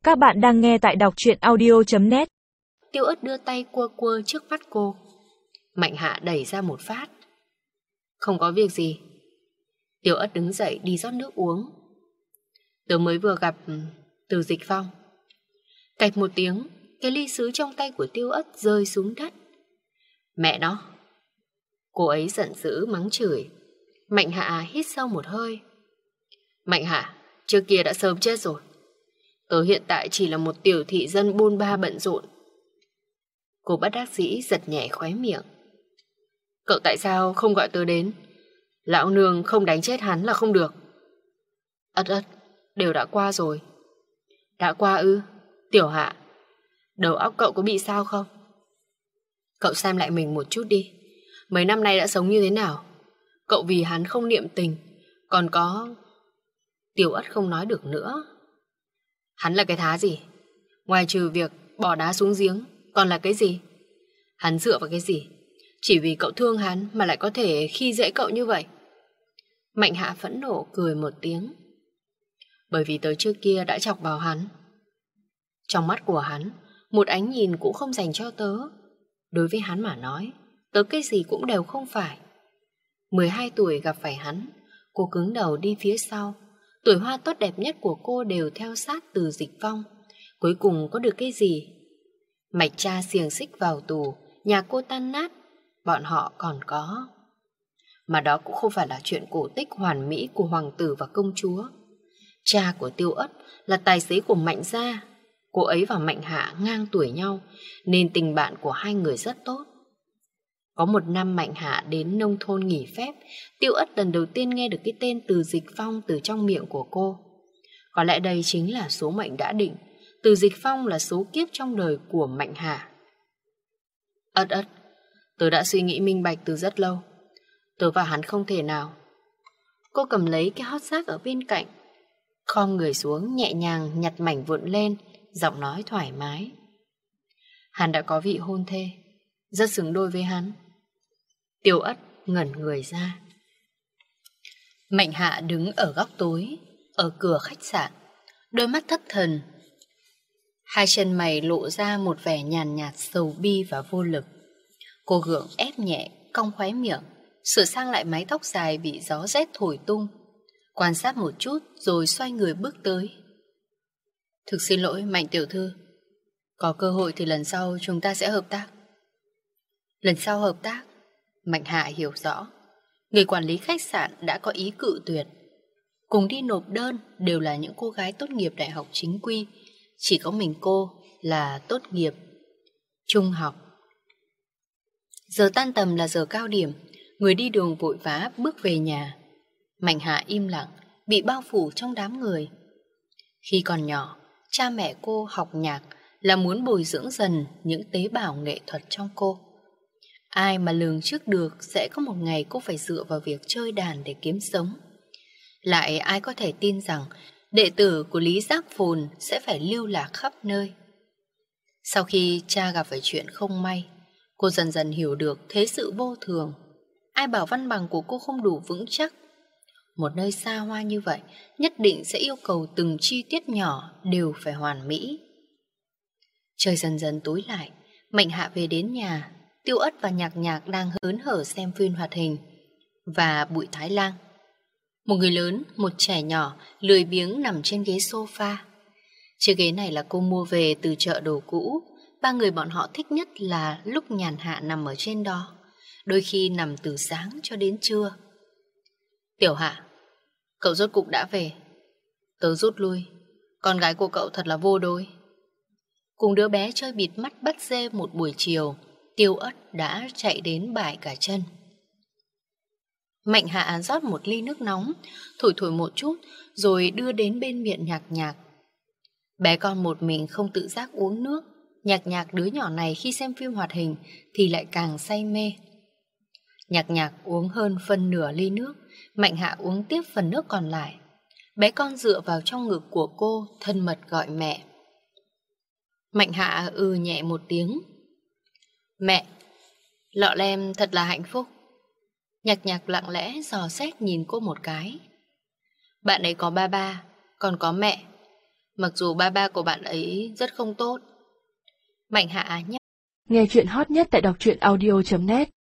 Các bạn đang nghe tại đọc truyện audio.net. Tiêu Ất đưa tay cua cua trước mắt cô. Mạnh Hạ đẩy ra một phát. Không có việc gì. Tiêu Ất đứng dậy đi rót nước uống. Tớ mới vừa gặp Từ Dịch Phong. Cạch một tiếng, cái ly sứ trong tay của Tiêu Ất rơi xuống đất. Mẹ nó! Cô ấy giận dữ mắng chửi. Mạnh Hạ hít sâu một hơi. Mạnh Hạ, trước kia đã sớm chết rồi. Tớ hiện tại chỉ là một tiểu thị dân bôn ba bận rộn. Cô bất đắc dĩ giật nhẹ khóe miệng. Cậu tại sao không gọi tớ đến? Lão nương không đánh chết hắn là không được. Ất, đều đã qua rồi. Đã qua ư? Tiểu Hạ, đầu óc cậu có bị sao không? Cậu xem lại mình một chút đi. Mấy năm nay đã sống như thế nào? Cậu vì hắn không niệm tình. Còn có... Tiểu Ất không nói được nữa. Hắn là cái thá gì? Ngoài trừ việc bỏ đá xuống giếng, còn là cái gì? Hắn dựa vào cái gì? Chỉ vì cậu thương hắn mà lại có thể khi dễ cậu như vậy. Mạnh Hạ phẫn nộ cười một tiếng. Bởi vì tớ trước kia đã chọc vào hắn. Trong mắt của hắn, một ánh nhìn cũng không dành cho tớ. Đối với hắn mà nói, tớ cái gì cũng đều không phải. 12 tuổi gặp phải hắn, cô cứng đầu đi phía sau. Tuổi hoa tốt đẹp nhất của cô đều theo sát Từ Dịch Phong. Cuối cùng có được cái gì? Mạch cha xiềng xích vào tù, nhà cô tan nát, bọn họ còn có. Mà đó cũng không phải là chuyện cổ tích hoàn mỹ của hoàng tử và công chúa. Cha của Tiêu Ất là tài xế của Mạnh gia. Cô ấy và Mạnh Hạ ngang tuổi nhau, nên tình bạn của hai người rất tốt. Có một năm Mạnh Hạ đến nông thôn nghỉ phép, Tiêu Ất lần đầu tiên nghe được cái tên Từ Dịch Phong từ trong miệng của cô. Có lẽ đây chính là số mệnh đã định. Từ Dịch Phong là số kiếp trong đời của Mạnh Hạ. Ất, tớ đã suy nghĩ minh bạch từ rất lâu. Tớ và hắn không thể nào. Cô cầm lấy cái hót giác ở bên cạnh, khom người xuống nhẹ nhàng nhặt mảnh vụn lên, giọng nói thoải mái. Hắn đã có vị hôn thê, rất xứng đôi với hắn. Tiêu Ất ngẩn người ra. Mạnh Hạ đứng ở góc tối, ở cửa khách sạn, đôi mắt thất thần. Hai chân mày lộ ra một vẻ nhàn nhạt sầu bi và vô lực. Cô gượng ép nhẹ, cong khóe miệng, sửa sang lại mái tóc dài bị gió rét thổi tung. Quan sát một chút rồi xoay người bước tới. Thực xin lỗi Mạnh tiểu thư. Có cơ hội thì lần sau chúng ta sẽ hợp tác. Lần sau hợp tác? Mạnh Hạ hiểu rõ. Người quản lý khách sạn đã có ý cự tuyệt. Cùng đi nộp đơn đều là những cô gái tốt nghiệp đại học chính quy. Chỉ có mình cô là tốt nghiệp trung học. Giờ tan tầm là giờ cao điểm. Người đi đường vội vã bước về nhà. Mạnh Hạ im lặng, bị bao phủ trong đám người. Khi còn nhỏ, cha mẹ cô học nhạc là muốn bồi dưỡng dần những tế bào nghệ thuật trong cô. Ai mà lường trước được sẽ có một ngày cô phải dựa vào việc chơi đàn để kiếm sống. Lại ai có thể tin rằng đệ tử của Lý Giác Phồn sẽ phải lưu lạc khắp nơi. Sau khi cha gặp phải chuyện không may, cô dần dần hiểu được thế sự vô thường. Ai bảo văn bằng của cô không đủ vững chắc. Một nơi xa hoa như vậy nhất định sẽ yêu cầu từng chi tiết nhỏ đều phải hoàn mỹ. Trời dần dần tối lại, Mạnh Hạ về đến nhà. Tiêu Ất và Nhạc Nhạc đang hớn hở xem phim hoạt hình. Và Bụi Thái Lang, một người lớn, một trẻ nhỏ, lười biếng nằm trên ghế sofa. Chiếc ghế này là cô mua về từ chợ đồ cũ. Ba người bọn họ thích nhất là lúc nhàn hạ nằm ở trên đó, đôi khi nằm từ sáng cho đến trưa. Tiểu Hạ, cậu rốt cục đã về. Tớ rút lui. Con gái của cậu thật là vô đối. Cùng đứa bé chơi bịt mắt bắt dê một buổi chiều, Tiêu Ất đã chạy đến bại cả chân. Mạnh Hạ rót một ly nước nóng, thổi thổi một chút rồi đưa đến bên miệng Nhạc Nhạc. Bé con một mình không tự giác uống nước. Nhạc Nhạc đứa nhỏ này khi xem phim hoạt hình thì lại càng say mê. Nhạc Nhạc uống hơn phân nửa ly nước, Mạnh Hạ uống tiếp phần nước còn lại. Bé con dựa vào trong ngực của cô, thân mật gọi mẹ. Mạnh Hạ nhẹ một tiếng. Mẹ, lọ lem thật là hạnh phúc. Nhạc Nhạc lặng lẽ dò xét nhìn cô một cái. Bạn ấy có ba, còn có mẹ. Mặc dù ba của bạn ấy rất không tốt. Mạnh Hạ nhắc. Nghe chuyện hot nhất tại đọc truyện audio.net